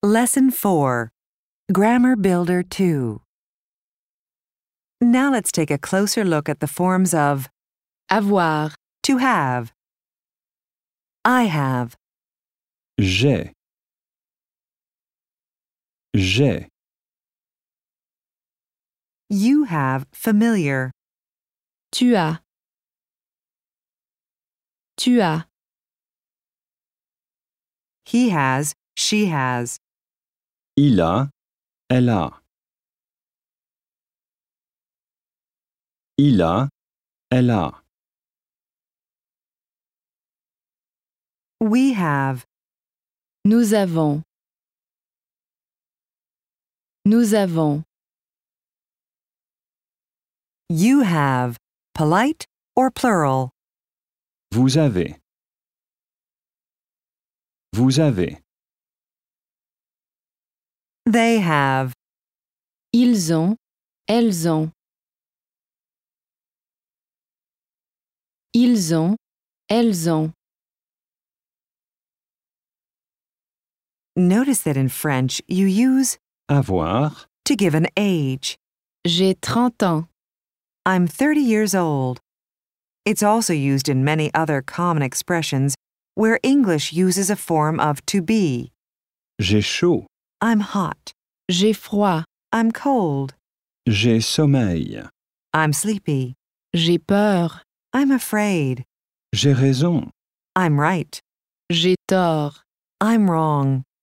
Lesson 4. Grammar Builder 2. Now let's take a closer look at the forms of avoir, to have. I have. J'ai. J'ai. You have familiar. tu as, tu as, He has, she has. Il a. Elle a. Il a. Elle a. We have. nous avons, nous avons, You have. Polite or plural? Vous avez. Vous avez. They have. ils ont, elles ont, ils ont, elles ont. Notice that in French you use Avoir. to give an age. J'ai 30 ans. I'm 30 years old. It's also used in many other common expressions where English uses a form of to be. J'ai chaud. I'm hot. J'ai froid. I'm cold. J'ai sommeil. I'm sleepy. J'ai peur. I'm afraid. J'ai raison. I'm right. J'ai tort. I'm wrong.